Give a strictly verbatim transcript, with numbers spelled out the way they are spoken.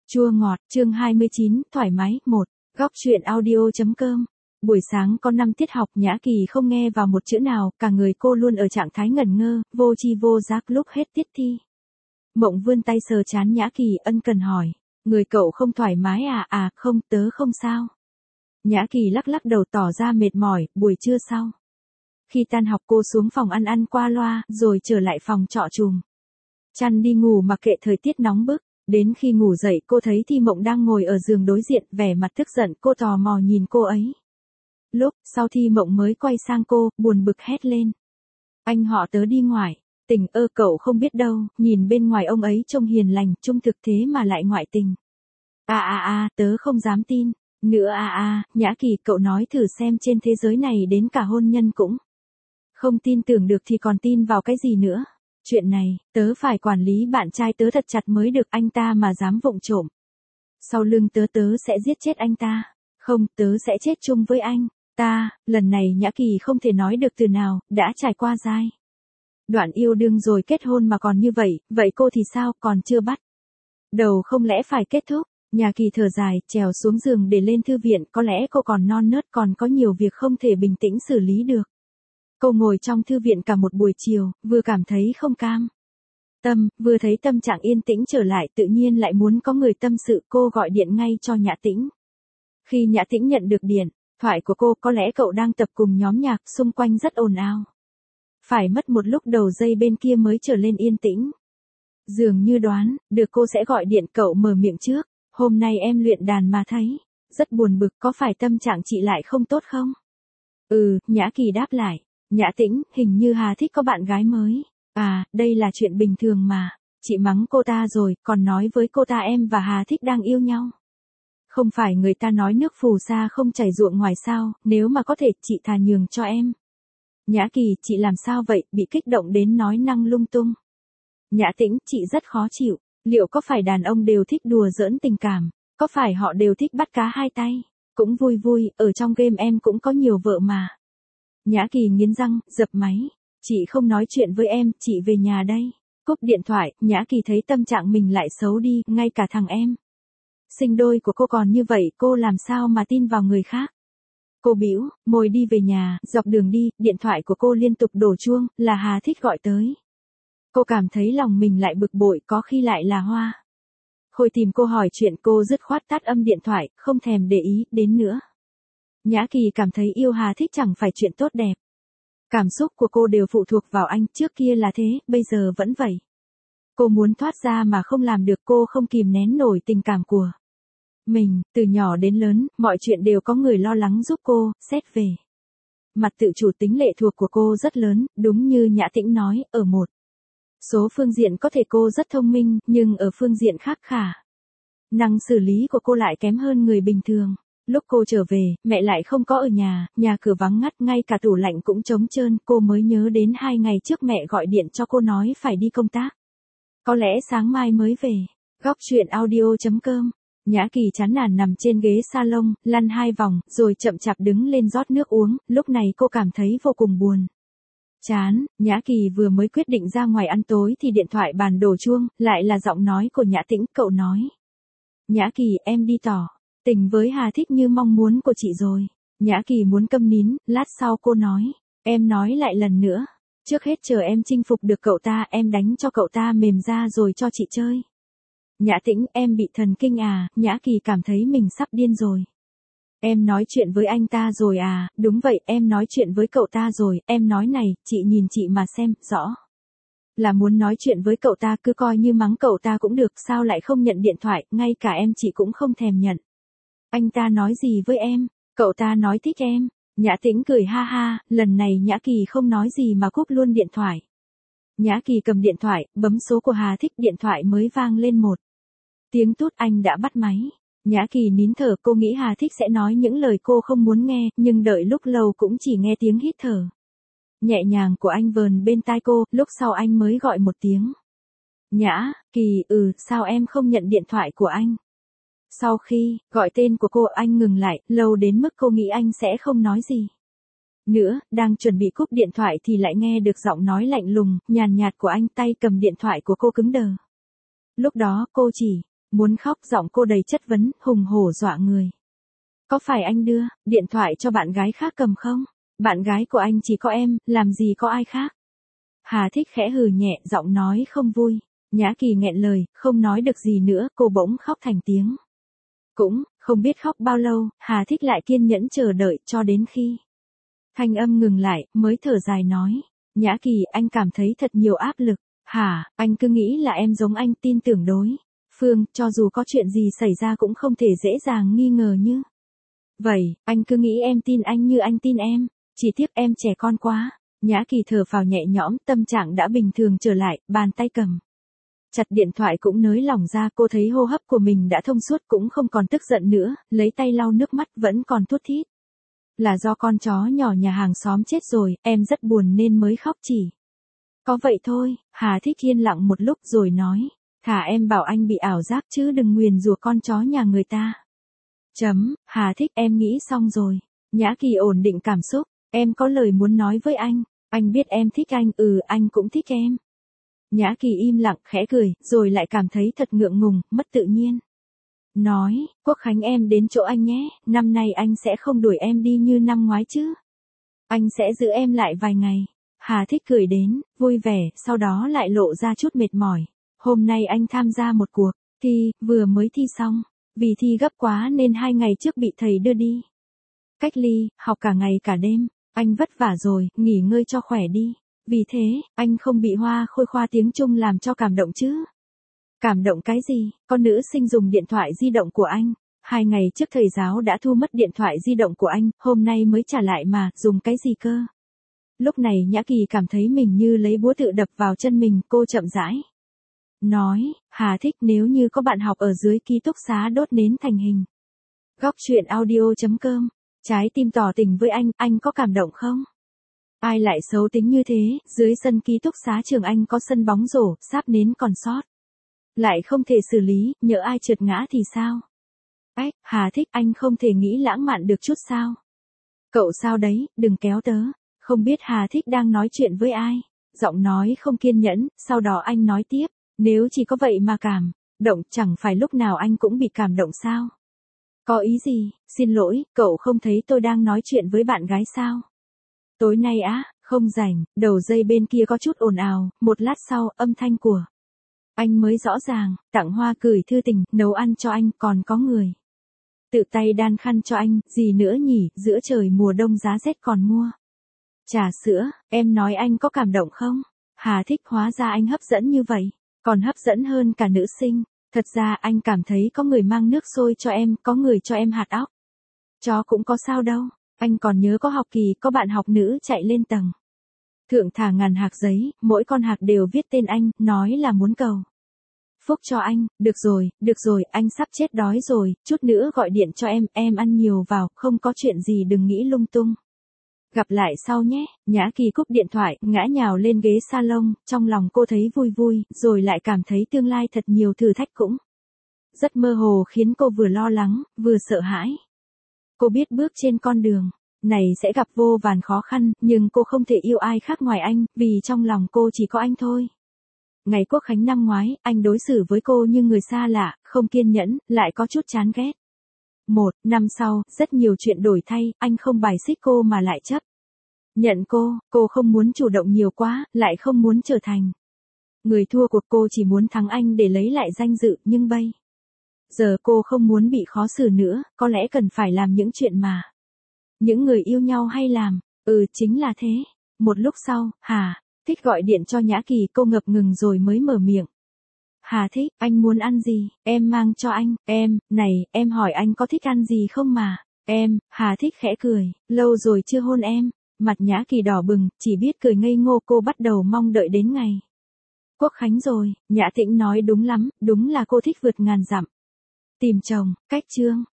Chua ngọt, chương hai mươi chín, thoải mái, một. Góc truyện audio.com. Buổi sáng có năm tiết học, Nhã Kỳ không nghe vào một chữ nào, cả người cô luôn ở trạng thái ngẩn ngơ, vô tri vô giác lúc hết tiết thi. Mộng vươn tay sờ trán Nhã Kỳ, ân cần hỏi, người cậu không thoải mái à? À, không, tớ không sao. Nhã Kỳ lắc lắc đầu tỏ ra mệt mỏi, buổi trưa sau. Khi tan học cô xuống phòng ăn ăn qua loa, rồi trở lại phòng trọ chùm chăn đi ngủ mặc kệ thời tiết nóng bức. Đến khi ngủ dậy cô thấy Thi Mộng đang ngồi ở giường đối diện, vẻ mặt tức giận, cô tò mò nhìn cô ấy. Lúc sau Thi Mộng mới quay sang cô, buồn bực hét lên. Anh họ tớ đi ngoài. Tình ơ, cậu không biết đâu, nhìn bên ngoài ông ấy trông hiền lành, trung thực thế mà lại ngoại tình. À à à, tớ không dám tin. Nữa à à, Nhã Kỳ, cậu nói thử xem, trên thế giới này đến cả hôn nhân cũng không tin tưởng được thì còn tin vào cái gì nữa. Chuyện này, tớ phải quản lý bạn trai tớ thật chặt mới được, anh ta mà dám vụng trộm sau lưng tớ tớ sẽ giết chết anh ta. Không, tớ sẽ chết chung với anh ta. Lần này Nhã Kỳ không thể nói được từ nào, đã trải qua giai đoạn yêu đương rồi kết hôn mà còn như vậy, vậy cô thì sao, còn chưa bắt đầu không lẽ phải kết thúc? Nhã Kỳ thở dài, trèo xuống giường để lên thư viện, có lẽ cô còn non nớt, còn có nhiều việc không thể bình tĩnh xử lý được. Cô ngồi trong thư viện cả một buổi chiều, vừa cảm thấy không cam tâm, vừa thấy tâm trạng yên tĩnh trở lại, tự nhiên lại muốn có người tâm sự, cô gọi điện ngay cho Nhã Tĩnh. Khi Nhã Tĩnh nhận được điện thoại của cô, có lẽ cậu đang tập cùng nhóm nhạc, xung quanh rất ồn ào. Phải mất một lúc đầu dây bên kia mới trở lên yên tĩnh. Dường như đoán được cô sẽ gọi điện, cậu mở miệng trước. Hôm nay em luyện đàn mà thấy rất buồn bực, có phải tâm trạng chị lại không tốt không? Ừ, Nhã Kỳ đáp lại. Nhã Tĩnh, hình như Hà Thích có bạn gái mới. À, đây là chuyện bình thường mà. Chị mắng cô ta rồi, còn nói với cô ta em và Hà Thích đang yêu nhau. Không phải người ta nói nước phù sa không chảy ruộng ngoài sao, nếu mà có thể chị thà nhường cho em. Nhã Kỳ, chị làm sao vậy, bị kích động đến nói năng lung tung. Nhã Tĩnh, chị rất khó chịu. Liệu có phải đàn ông đều thích đùa giỡn tình cảm? Có phải họ đều thích bắt cá hai tay? Cũng vui vui, ở trong game em cũng có nhiều vợ mà. Nhã Kỳ nghiến răng, dập máy. Chị không nói chuyện với em, chị về nhà đây. Cúp điện thoại, Nhã Kỳ thấy tâm trạng mình lại xấu đi, ngay cả thằng em sinh đôi của cô còn như vậy, cô làm sao mà tin vào người khác. Cô bĩu môi đi về nhà, dọc đường đi, điện thoại của cô liên tục đổ chuông, là Hà Thích gọi tới. Cô cảm thấy lòng mình lại bực bội, có khi lại là Hoa Khôi tìm cô hỏi chuyện, cô dứt khoát tắt âm điện thoại, không thèm để ý đến nữa. Nhã Kỳ cảm thấy yêu Hà Thích chẳng phải chuyện tốt đẹp. Cảm xúc của cô đều phụ thuộc vào anh, trước kia là thế, bây giờ vẫn vậy. Cô muốn thoát ra mà không làm được, cô không kìm nén nổi tình cảm của mình. Từ nhỏ đến lớn, mọi chuyện đều có người lo lắng giúp cô. Xét về mặt tự chủ, tính lệ thuộc của cô rất lớn, đúng như Nhã Tĩnh nói, ở một số phương diện có thể cô rất thông minh, nhưng ở phương diện khác khả năng xử lý của cô lại kém hơn người bình thường. Lúc cô trở về, mẹ lại không có ở nhà, nhà cửa vắng ngắt, ngay cả tủ lạnh cũng trống trơn, cô mới nhớ đến hai ngày trước mẹ gọi điện cho cô nói phải đi công tác. Có lẽ sáng mai mới về. Góc truyện audio.com. Nhã Kỳ chán nản nằm trên ghế salon, lăn hai vòng, rồi chậm chạp đứng lên rót nước uống, lúc này cô cảm thấy vô cùng buồn chán. Nhã Kỳ vừa mới quyết định ra ngoài ăn tối thì điện thoại bàn đổ chuông, lại là giọng nói của Nhã Tĩnh, cậu nói. Nhã Kỳ, em đi tỏ tình với Hà Thích như mong muốn của chị rồi. Nhã Kỳ muốn câm nín, lát sau cô nói. Em nói lại lần nữa. Trước hết chờ em chinh phục được cậu ta, em đánh cho cậu ta mềm ra rồi cho chị chơi. Nhã Tĩnh, em bị thần kinh à? Nhã Kỳ cảm thấy mình sắp điên rồi. Em nói chuyện với anh ta rồi à? Đúng vậy, em nói chuyện với cậu ta rồi. Em nói này, chị nhìn chị mà xem, rõ là muốn nói chuyện với cậu ta, cứ coi như mắng cậu ta cũng được, sao lại không nhận điện thoại, ngay cả em chị cũng không thèm nhận. Anh ta nói gì với em? Cậu ta nói thích em. Nhã Tĩnh cười ha ha, lần này Nhã Kỳ không nói gì mà cúp luôn điện thoại. Nhã Kỳ cầm điện thoại, bấm số của Hà Thích, điện thoại mới vang lên một tiếng tút, anh đã bắt máy. Nhã Kỳ nín thở, cô nghĩ Hà Thích sẽ nói những lời cô không muốn nghe, nhưng đợi lúc lâu cũng chỉ nghe tiếng hít thở nhẹ nhàng của anh vờn bên tai cô, lúc sau anh mới gọi một tiếng. Nhã Kỳ, ừ, sao em không nhận điện thoại của anh? Sau khi gọi tên của cô, anh ngừng lại, lâu đến mức cô nghĩ anh sẽ không nói gì nữa, đang chuẩn bị cúp điện thoại thì lại nghe được giọng nói lạnh lùng, nhàn nhạt của anh, tay cầm điện thoại của cô cứng đờ. Lúc đó cô chỉ Muốn khóc, giọng cô đầy chất vấn, hùng hổ dọa người. Có phải anh đưa điện thoại cho bạn gái khác cầm không? Bạn gái của anh chỉ có em, làm gì có ai khác. Hà Thích khẽ hừ nhẹ, giọng nói không vui. Nhã Kỳ nghẹn lời, không nói được gì nữa, cô bỗng khóc thành tiếng. Cũng, không biết khóc bao lâu, Hà Thích lại kiên nhẫn chờ đợi cho đến khi thanh âm ngừng lại, mới thở dài nói. Nhã Kỳ, anh cảm thấy thật nhiều áp lực. Hả, anh cứ nghĩ là em giống anh, tin tưởng đối phương, cho dù có chuyện gì xảy ra cũng không thể dễ dàng nghi ngờ như vậy, anh cứ nghĩ em tin anh như anh tin em. Chỉ tiếc em trẻ con quá. Nhã Kỳ thở phào nhẹ nhõm, tâm trạng đã bình thường trở lại, bàn tay cầm chặt điện thoại cũng nới lỏng ra, cô thấy hô hấp của mình đã thông suốt, cũng không còn tức giận nữa, lấy tay lau nước mắt vẫn còn thút thít. Là do con chó nhỏ nhà hàng xóm chết rồi, em rất buồn nên mới khóc chỉ. Có vậy thôi. Hà Thích yên lặng một lúc rồi nói. Thả em bảo anh bị ảo giác chứ đừng nguyền rủa con chó nhà người ta. Chấm, Hà Thích, em nghĩ xong rồi. Nhã Kỳ ổn định cảm xúc. Em có lời muốn nói với anh. Anh biết em thích anh, ừ anh cũng thích em. Nhã Kỳ im lặng, khẽ cười, rồi lại cảm thấy thật ngượng ngùng, mất tự nhiên. Nói, Quốc Khánh em đến chỗ anh nhé, năm nay anh sẽ không đuổi em đi như năm ngoái chứ. Anh sẽ giữ em lại vài ngày. Hà Thích cười đến, vui vẻ, sau đó lại lộ ra chút mệt mỏi. Hôm nay anh tham gia một cuộc thi, vừa mới thi xong. Vì thi gấp quá nên hai ngày trước bị thầy đưa đi cách ly, học cả ngày cả đêm. Anh vất vả rồi, nghỉ ngơi cho khỏe đi. Vì thế, anh không bị Hoa Khôi khoa tiếng Trung làm cho cảm động chứ. Cảm động cái gì, con nữ sinh dùng điện thoại di động của anh. Hai ngày trước thầy giáo đã thu mất điện thoại di động của anh, hôm nay mới trả lại mà, dùng cái gì cơ? Lúc này Nhã Kỳ cảm thấy mình như lấy búa tự đập vào chân mình, cô chậm rãi nói, Hà Thích, nếu như có bạn học ở dưới ký túc xá đốt nến thành hình. Góc truyện audio chấm com, trái tim tỏ tình với anh, anh có cảm động không? Ai lại xấu tính như thế, dưới sân ký túc xá trường anh có sân bóng rổ, sáp nến còn sót. Lại không thể xử lý, nhỡ ai trượt ngã thì sao? Ách, Hà Thích, anh không thể nghĩ lãng mạn được chút sao? Cậu sao đấy, đừng kéo tớ. Không biết Hà Thích đang nói chuyện với ai? Giọng nói không kiên nhẫn, sau đó anh nói tiếp. Nếu chỉ có vậy mà cảm động, chẳng phải lúc nào anh cũng bị cảm động sao? Có ý gì? Xin lỗi, cậu không thấy tôi đang nói chuyện với bạn gái sao? Tối nay á, không rảnh. Đầu dây bên kia có chút ồn ào, một lát sau, âm thanh của anh mới rõ ràng. Tặng hoa, gửi thư tình, nấu ăn cho anh, còn có người tự tay đan khăn cho anh, gì nữa nhỉ, giữa trời mùa đông giá rét còn mua trà sữa. Em nói anh có cảm động không? Hà Thích, hóa ra anh hấp dẫn như vậy, còn hấp dẫn hơn cả nữ sinh. Thật ra anh cảm thấy có người mang nước sôi cho em, có người cho em hạt óc chó cũng có sao đâu. Anh còn nhớ có học kỳ, có bạn học nữ chạy lên tầng thượng thả ngàn hạt giấy, mỗi con hạt đều viết tên anh, nói là muốn cầu phúc cho anh. Được rồi, được rồi, anh sắp chết đói rồi, chút nữa gọi điện cho em, em ăn nhiều vào, không có chuyện gì đừng nghĩ lung tung. Gặp lại sau nhé. Nhã Kỳ cúp điện thoại, ngã nhào lên ghế salon, trong lòng cô thấy vui vui, rồi lại cảm thấy tương lai thật nhiều thử thách cũng rất mơ hồ, khiến cô vừa lo lắng, vừa sợ hãi. Cô biết bước trên con đường này sẽ gặp vô vàn khó khăn, nhưng cô không thể yêu ai khác ngoài anh, vì trong lòng cô chỉ có anh thôi. Ngày Quốc Khánh năm ngoái, anh đối xử với cô như người xa lạ, không kiên nhẫn, lại có chút chán ghét. Một năm sau, rất nhiều chuyện đổi thay, anh không bài xích cô mà lại chấp nhận cô. Cô không muốn chủ động nhiều quá, lại không muốn trở thành người thua cuộc. Cô chỉ muốn thắng anh để lấy lại danh dự, nhưng bây giờ cô không muốn bị khó xử nữa, có lẽ cần phải làm những chuyện mà những người yêu nhau hay làm. Ừ, chính là thế. Một lúc sau, Hà Thích gọi điện cho Nhã Kỳ, cô ngập ngừng rồi mới mở miệng. Hà Thích, anh muốn ăn gì, em mang cho anh. Em, này, em hỏi anh có thích ăn gì không mà. Em, Hà Thích khẽ cười, lâu rồi chưa hôn em. Mặt Nhã Kỳ đỏ bừng, chỉ biết cười ngây ngô. Cô bắt đầu mong đợi đến ngày Quốc Khánh rồi. Nhã Tĩnh nói đúng lắm, đúng là cô thích vượt ngàn dặm tìm chồng. Cách chương